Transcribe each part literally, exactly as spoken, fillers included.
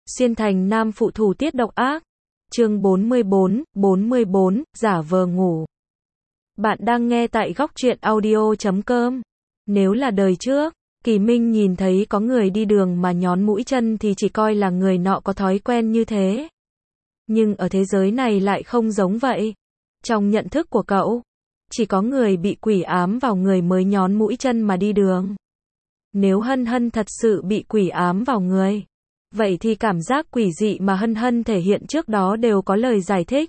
Xuyên thành nam phụ thủ tiết độc ác. Chương bốn mươi bốn, bốn mươi bốn, giả vờ ngủ. Bạn đang nghe tại góc truyện audio chấm com. Nếu là đời trước, Kỳ Minh nhìn thấy có người đi đường mà nhón mũi chân thì chỉ coi là người nọ có thói quen như thế. Nhưng ở thế giới này lại không giống vậy. Trong nhận thức của cậu, chỉ có người bị quỷ ám vào người mới nhón mũi chân mà đi đường. Nếu Hân Hân thật sự bị quỷ ám vào người, vậy thì cảm giác quỷ dị mà Hân Hân thể hiện trước đó đều có lời giải thích.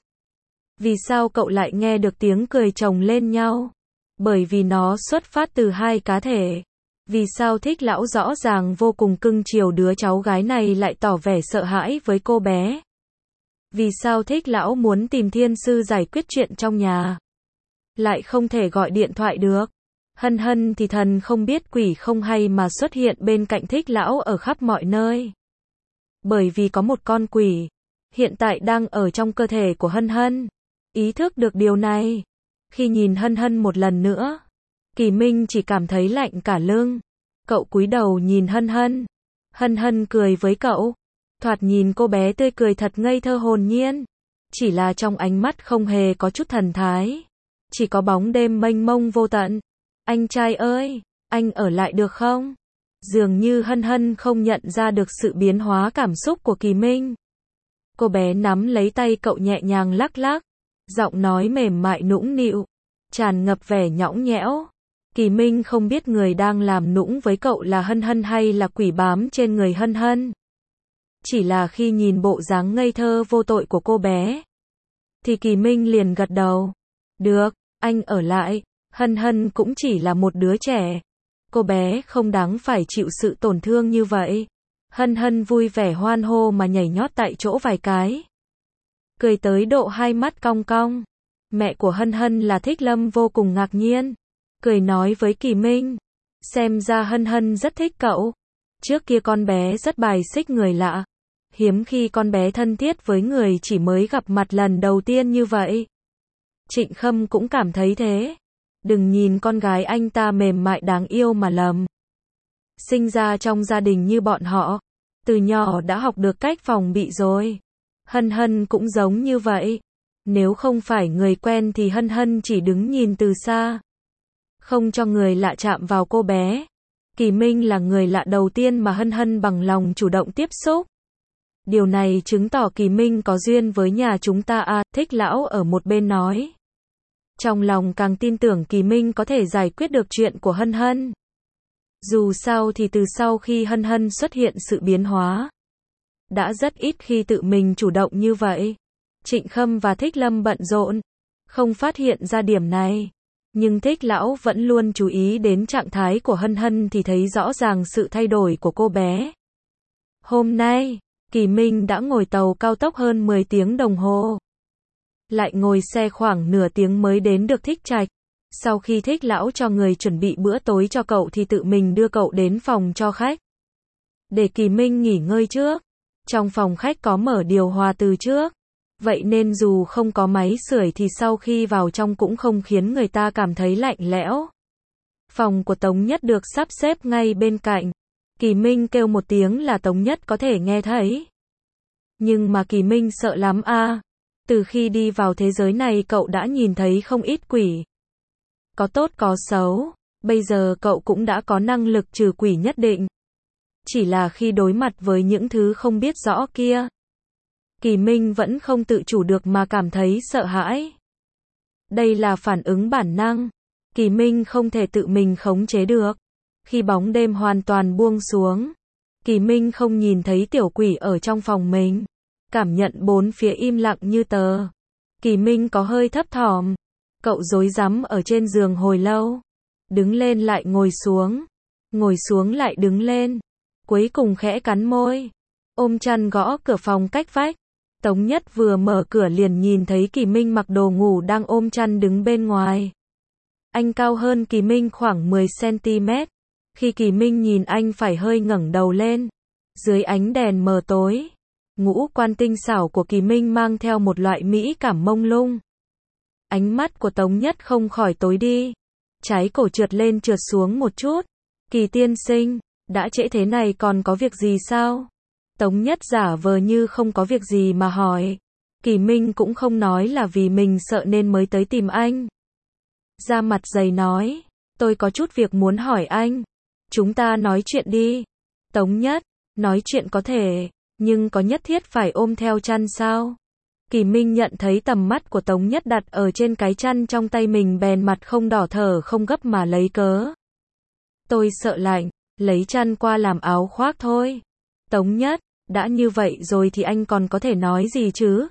Vì sao cậu lại nghe được tiếng cười chồng lên nhau? Bởi vì nó xuất phát từ hai cá thể. Vì sao Thích Lão rõ ràng vô cùng cưng chiều đứa cháu gái này lại tỏ vẻ sợ hãi với cô bé? Vì sao Thích Lão muốn tìm thiên sư giải quyết chuyện trong nhà, lại không thể gọi điện thoại được? Hân Hân thì thần không biết quỷ không hay mà xuất hiện bên cạnh Thích Lão ở khắp mọi nơi. Bởi vì có một con quỷ hiện tại đang ở trong cơ thể của Hân Hân. Ý thức được điều này, khi nhìn Hân Hân một lần nữa, Kỳ Minh chỉ cảm thấy lạnh cả lưng. Cậu cúi đầu nhìn Hân Hân. Hân Hân cười với cậu. Thoạt nhìn cô bé tươi cười thật ngây thơ hồn nhiên. Chỉ là trong ánh mắt không hề có chút thần thái. Chỉ có bóng đêm mênh mông vô tận. Anh trai ơi, anh ở lại được không? Dường như Hân Hân không nhận ra được sự biến hóa cảm xúc của Kỳ Minh. Cô bé nắm lấy tay cậu nhẹ nhàng lắc lắc. Giọng nói mềm mại nũng nịu, tràn ngập vẻ nhõng nhẽo. Kỳ Minh không biết người đang làm nũng với cậu là Hân Hân hay là quỷ bám trên người Hân Hân. Chỉ là khi nhìn bộ dáng ngây thơ vô tội của cô bé, thì Kỳ Minh liền gật đầu. Được, anh ở lại. Hân Hân cũng chỉ là một đứa trẻ. Cô bé không đáng phải chịu sự tổn thương như vậy. Hân Hân vui vẻ hoan hô mà nhảy nhót tại chỗ vài cái. Cười tới độ hai mắt cong cong. Mẹ của Hân Hân là Thích Lâm vô cùng ngạc nhiên. Cười nói với Kỳ Minh. Xem ra Hân Hân rất thích cậu. Trước kia con bé rất bài xích người lạ. Hiếm khi con bé thân thiết với người chỉ mới gặp mặt lần đầu tiên như vậy. Trịnh Khâm cũng cảm thấy thế. Đừng nhìn con gái anh ta mềm mại đáng yêu mà lầm. Sinh ra trong gia đình như bọn họ, từ nhỏ đã học được cách phòng bị rồi. Hân Hân cũng giống như vậy. Nếu không phải người quen thì Hân Hân chỉ đứng nhìn từ xa, không cho người lạ chạm vào cô bé. Kỳ Minh là người lạ đầu tiên mà Hân Hân bằng lòng chủ động tiếp xúc. Điều này chứng tỏ Kỳ Minh có duyên với nhà chúng ta à, Thích Lão ở một bên nói. Trong lòng càng tin tưởng Kỳ Minh có thể giải quyết được chuyện của Hân Hân. Dù sao thì từ sau khi Hân Hân xuất hiện sự biến hóa, đã rất ít khi tự mình chủ động như vậy. Trịnh Khâm và Thích Lâm bận rộn, không phát hiện ra điểm này. Nhưng Thích Lão vẫn luôn chú ý đến trạng thái của Hân Hân thì thấy rõ ràng sự thay đổi của cô bé. Hôm nay, Kỳ Minh đã ngồi tàu cao tốc hơn mười tiếng đồng hồ. Lại ngồi xe khoảng nửa tiếng mới đến được Thích Trạch. Sau khi Thích Lão cho người chuẩn bị bữa tối cho cậu thì tự mình đưa cậu đến phòng cho khách, để Kỳ Minh nghỉ ngơi trước. Trong phòng khách có mở điều hòa từ trước, vậy nên dù không có máy sưởi thì sau khi vào trong cũng không khiến người ta cảm thấy lạnh lẽo. Phòng của Tống Nhất được sắp xếp ngay bên cạnh. Kỳ Minh kêu một tiếng là Tống Nhất có thể nghe thấy. Nhưng mà Kỳ Minh sợ lắm a. Từ khi đi vào thế giới này cậu đã nhìn thấy không ít quỷ. Có tốt có xấu, bây giờ cậu cũng đã có năng lực trừ quỷ nhất định. Chỉ là khi đối mặt với những thứ không biết rõ kia, Kỳ Minh vẫn không tự chủ được mà cảm thấy sợ hãi. Đây là phản ứng bản năng. Kỳ Minh không thể tự mình khống chế được. Khi bóng đêm hoàn toàn buông xuống, Kỳ Minh không nhìn thấy tiểu quỷ ở trong phòng mình. Cảm nhận bốn phía im lặng như tờ. Kỳ Minh có hơi thấp thỏm. Cậu rối rắm ở trên giường hồi lâu. Đứng lên lại ngồi xuống. Ngồi xuống lại đứng lên. Cuối cùng khẽ cắn môi. Ôm chăn gõ cửa phòng cách vách. Tống Nhất vừa mở cửa liền nhìn thấy Kỳ Minh mặc đồ ngủ đang ôm chăn đứng bên ngoài. Anh cao hơn Kỳ Minh khoảng mười xăng-ti-mét. Khi Kỳ Minh nhìn anh phải hơi ngẩng đầu lên. Dưới ánh đèn mờ tối, ngũ quan tinh xảo của Kỳ Minh mang theo một loại mỹ cảm mông lung. Ánh mắt của Tống Nhất không khỏi tối đi. Trái cổ trượt lên trượt xuống một chút. Kỳ tiên sinh, đã trễ thế này còn có việc gì sao? Tống Nhất giả vờ như không có việc gì mà hỏi. Kỳ Minh cũng không nói là vì mình sợ nên mới tới tìm anh. Da mặt dày nói, tôi có chút việc muốn hỏi anh. Chúng ta nói chuyện đi. Tống Nhất, nói chuyện có thể, nhưng có nhất thiết phải ôm theo chăn sao? Kỳ Minh nhận thấy tầm mắt của Tống Nhất đặt ở trên cái chăn trong tay mình bèn mặt không đỏ thở không gấp mà lấy cớ. Tôi sợ lạnh, lấy chăn qua làm áo khoác thôi. Tống Nhất, đã như vậy rồi thì anh còn có thể nói gì chứ?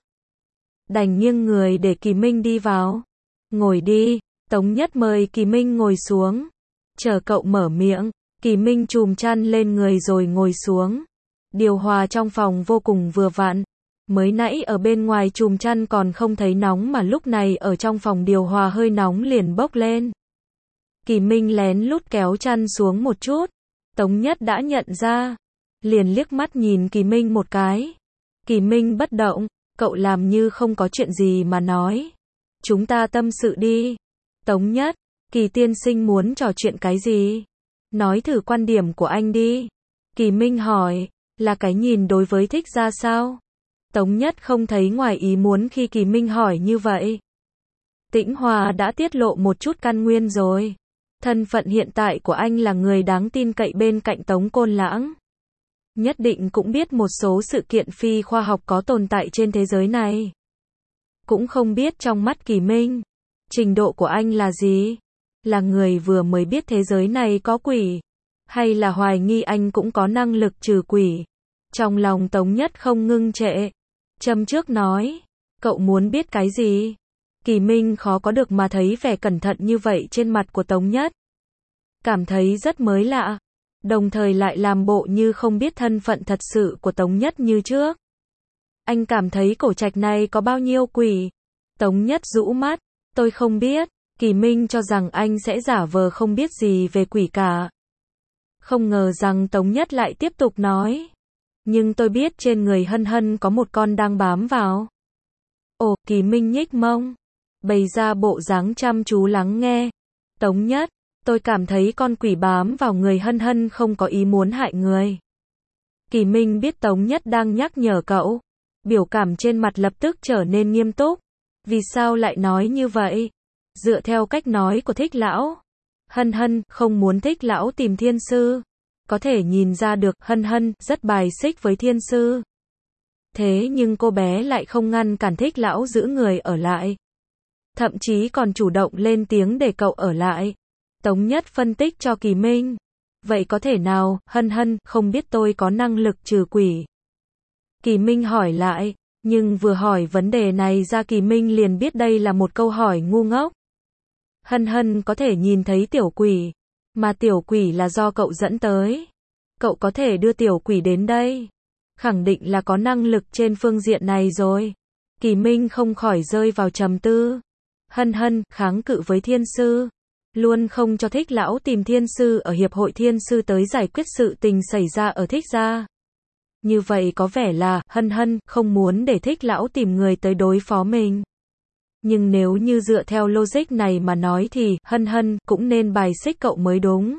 Đành nghiêng người để Kỳ Minh đi vào. Ngồi đi, Tống Nhất mời Kỳ Minh ngồi xuống. Chờ cậu mở miệng, Kỳ Minh chùm chăn lên người rồi ngồi xuống. Điều hòa trong phòng vô cùng vừa vặn. Mới nãy ở bên ngoài chùm chăn còn không thấy nóng mà lúc này ở trong phòng điều hòa hơi nóng liền bốc lên. Kỳ Minh lén lút kéo chăn xuống một chút. Tống Nhất đã nhận ra. Liền liếc mắt nhìn Kỳ Minh một cái. Kỳ Minh bất động, cậu làm như không có chuyện gì mà nói. Chúng ta tâm sự đi. Tống Nhất, Kỳ tiên sinh muốn trò chuyện cái gì? Nói thử quan điểm của anh đi. Kỳ Minh hỏi, là cái nhìn đối với thích ra sao? Tống Nhất không thấy ngoài ý muốn khi Kỳ Minh hỏi như vậy. Tĩnh Hòa đã tiết lộ một chút căn nguyên rồi. Thân phận hiện tại của anh là người đáng tin cậy bên cạnh Tống Côn Lãng. Nhất định cũng biết một số sự kiện phi khoa học có tồn tại trên thế giới này. Cũng không biết trong mắt Kỳ Minh, trình độ của anh là gì? Là người vừa mới biết thế giới này có quỷ? Hay là hoài nghi anh cũng có năng lực trừ quỷ? Trong lòng Tống Nhất không ngưng trệ. Châm trước nói, cậu muốn biết cái gì? Kỳ Minh khó có được mà thấy vẻ cẩn thận như vậy trên mặt của Tống Nhất. Cảm thấy rất mới lạ. Đồng thời lại làm bộ như không biết thân phận thật sự của Tống Nhất như trước. Anh cảm thấy cổ trạch này có bao nhiêu quỷ? Tống Nhất rũ mắt, tôi không biết. Kỳ Minh cho rằng anh sẽ giả vờ không biết gì về quỷ cả. Không ngờ rằng Tống Nhất lại tiếp tục nói. Nhưng tôi biết trên người Hân Hân có một con đang bám vào. Ồ, Kỳ Minh nhích mông, bày ra bộ dáng chăm chú lắng nghe. Tống Nhất, tôi cảm thấy con quỷ bám vào người Hân Hân không có ý muốn hại người. Kỳ Minh biết Tống Nhất đang nhắc nhở cậu. Biểu cảm trên mặt lập tức trở nên nghiêm túc. Vì sao lại nói như vậy? Dựa theo cách nói của Thích Lão, Hân Hân không muốn Thích Lão tìm thiên sư. Có thể nhìn ra được Hân Hân rất bài xích với thiên sư. Thế nhưng cô bé lại không ngăn cản Thích Lão giữ người ở lại. Thậm chí còn chủ động lên tiếng để cậu ở lại. Tống Nhất phân tích cho Kỳ Minh. Vậy có thể nào Hân Hân không biết tôi có năng lực trừ quỷ? Kỳ Minh hỏi lại. Nhưng vừa hỏi vấn đề này ra Kỳ Minh liền biết đây là một câu hỏi ngu ngốc. Hân Hân có thể nhìn thấy tiểu quỷ. Mà tiểu quỷ là do cậu dẫn tới. Cậu có thể đưa tiểu quỷ đến đây. Khẳng định là có năng lực trên phương diện này rồi. Kỳ Minh không khỏi rơi vào trầm tư. Hân Hân kháng cự với thiên sư. Luôn không cho Thích Lão tìm thiên sư ở hiệp hội thiên sư tới giải quyết sự tình xảy ra ở Thích gia. Như vậy có vẻ là Hân Hân không muốn để Thích Lão tìm người tới đối phó mình. Nhưng nếu như dựa theo logic này mà nói thì Hân Hân cũng nên bài xích cậu mới đúng.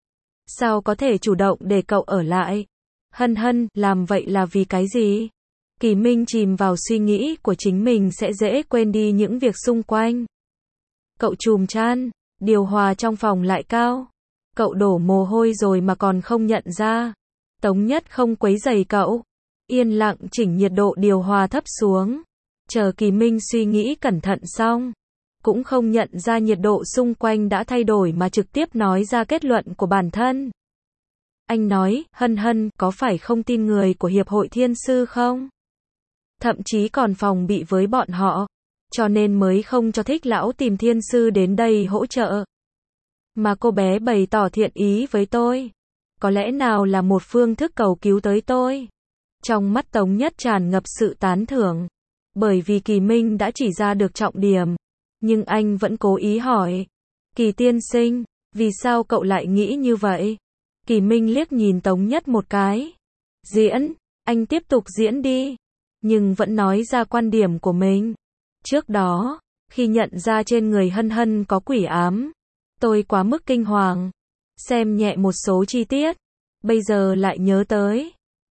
Sao có thể chủ động để cậu ở lại? Hân Hân làm vậy là vì cái gì? Kỳ Minh chìm vào suy nghĩ của chính mình sẽ dễ quên đi những việc xung quanh. Cậu chùm chăn, điều hòa trong phòng lại cao. Cậu đổ mồ hôi rồi mà còn không nhận ra. Tống Nhất không quấy rầy cậu. Yên lặng chỉnh nhiệt độ điều hòa thấp xuống. Chờ Kỳ Minh suy nghĩ cẩn thận xong. Cũng không nhận ra nhiệt độ xung quanh đã thay đổi mà trực tiếp nói ra kết luận của bản thân. Anh nói, Hân Hân có phải không tin người của Hiệp hội Thiên Sư không? Thậm chí còn phòng bị với bọn họ. Cho nên mới không cho Thích Lão tìm thiên sư đến đây hỗ trợ. Mà cô bé bày tỏ thiện ý với tôi. Có lẽ nào là một phương thức cầu cứu tới tôi. Trong mắt Tống Nhất tràn ngập sự tán thưởng. Bởi vì Kỳ Minh đã chỉ ra được trọng điểm. Nhưng anh vẫn cố ý hỏi. Kỳ tiên sinh, vì sao cậu lại nghĩ như vậy? Kỳ Minh liếc nhìn Tống Nhất một cái. Diễn, anh tiếp tục diễn đi. Nhưng vẫn nói ra quan điểm của mình. Trước đó, khi nhận ra trên người Hân Hân có quỷ ám, tôi quá mức kinh hoàng. Xem nhẹ một số chi tiết. Bây giờ lại nhớ tới.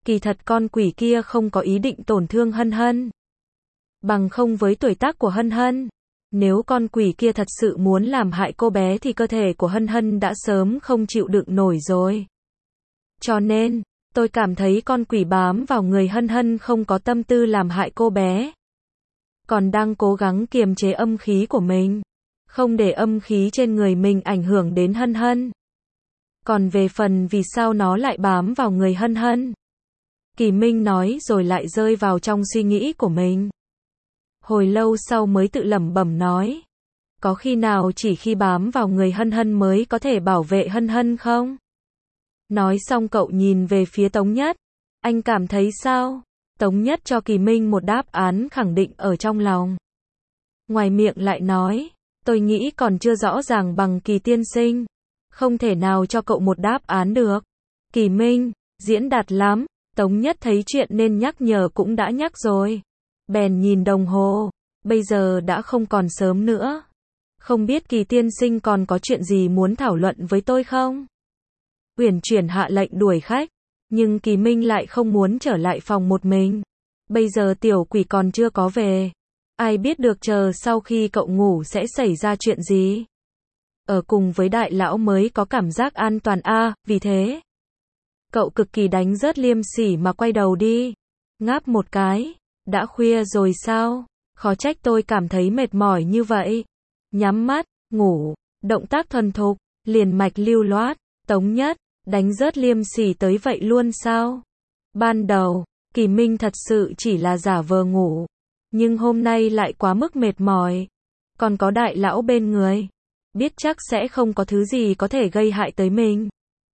Kỳ thật con quỷ kia không có ý định tổn thương Hân Hân. Bằng không với tuổi tác của Hân Hân, nếu con quỷ kia thật sự muốn làm hại cô bé thì cơ thể của Hân Hân đã sớm không chịu đựng nổi rồi. Cho nên, tôi cảm thấy con quỷ bám vào người Hân Hân không có tâm tư làm hại cô bé, còn đang cố gắng kiềm chế âm khí của mình, không để âm khí trên người mình ảnh hưởng đến Hân Hân. Còn về phần vì sao nó lại bám vào người Hân Hân, Kỳ Minh nói rồi lại rơi vào trong suy nghĩ của mình. Hồi lâu sau mới tự lẩm bẩm nói, có khi nào chỉ khi bám vào người Hân Hân mới có thể bảo vệ Hân Hân không? Nói xong cậu nhìn về phía Tống Nhất, anh cảm thấy sao? Tống Nhất cho Kỳ Minh một đáp án khẳng định ở trong lòng. Ngoài miệng lại nói, tôi nghĩ còn chưa rõ ràng bằng Kỳ tiên sinh, không thể nào cho cậu một đáp án được. Kỳ Minh, diễn đạt lắm. Tống Nhất thấy chuyện nên nhắc nhở cũng đã nhắc rồi. Bèn nhìn đồng hồ, bây giờ đã không còn sớm nữa. Không biết Kỳ tiên sinh còn có chuyện gì muốn thảo luận với tôi không? Uyển Chuyển hạ lệnh đuổi khách, nhưng Kỳ Minh lại không muốn trở lại phòng một mình. Bây giờ tiểu quỷ còn chưa có về. Ai biết được chờ sau khi cậu ngủ sẽ xảy ra chuyện gì? Ở cùng với đại lão mới có cảm giác an toàn a, à, vì thế cậu cực kỳ đánh rớt liêm sỉ mà quay đầu đi. Ngáp một cái, đã khuya rồi sao? Khó trách tôi cảm thấy mệt mỏi như vậy. Nhắm mắt, ngủ, động tác thuần thục, liền mạch lưu loát. Tống Nhất, đánh rớt liêm sỉ tới vậy luôn sao? Ban đầu, Kỳ Minh thật sự chỉ là giả vờ ngủ, nhưng hôm nay lại quá mức mệt mỏi. Còn có đại lão bên người, biết chắc sẽ không có thứ gì có thể gây hại tới mình.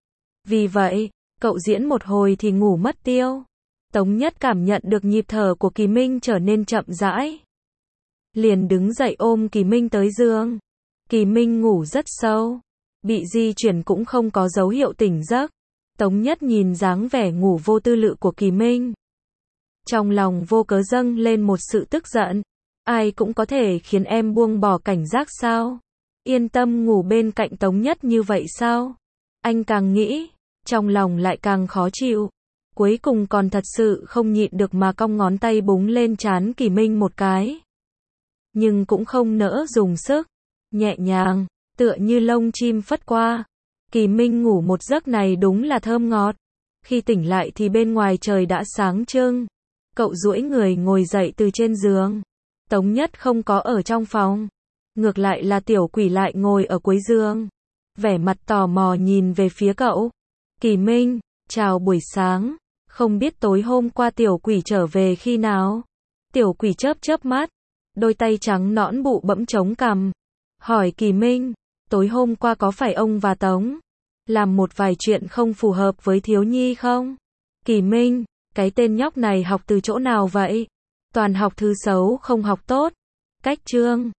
Vì vậy, cậu diễn một hồi thì ngủ mất tiêu. Tống Nhất cảm nhận được nhịp thở của Kỳ Minh trở nên chậm rãi, liền đứng dậy ôm Kỳ Minh tới giường. Kỳ Minh ngủ rất sâu, bị di chuyển cũng không có dấu hiệu tỉnh giấc. Tống Nhất nhìn dáng vẻ ngủ vô tư lự của Kỳ Minh, trong lòng vô cớ dâng lên một sự tức giận. Ai cũng có thể khiến em buông bỏ cảnh giác sao? Yên tâm ngủ bên cạnh Tống Nhất như vậy sao? Anh càng nghĩ, trong lòng lại càng khó chịu. Cuối cùng còn thật sự không nhịn được mà cong ngón tay búng lên trán Kỳ Minh một cái. Nhưng cũng không nỡ dùng sức, nhẹ nhàng, tựa như lông chim phất qua. Kỳ Minh ngủ một giấc này đúng là thơm ngọt. Khi tỉnh lại thì bên ngoài trời đã sáng trưng. Cậu duỗi người ngồi dậy từ trên giường. Tống Nhất không có ở trong phòng. Ngược lại là tiểu quỷ lại ngồi ở cuối giường, vẻ mặt tò mò nhìn về phía cậu. Kỳ Minh, chào buổi sáng. Không biết tối hôm qua tiểu quỷ trở về khi nào? Tiểu quỷ chớp chớp mắt, đôi tay trắng nõn bụ bẫm chống cằm, hỏi Kỳ Minh, tối hôm qua có phải ông và Tống làm một vài chuyện không phù hợp với thiếu nhi không? Kỳ Minh, cái tên nhóc này học từ chỗ nào vậy? Toàn học thứ xấu không học tốt. Cách chương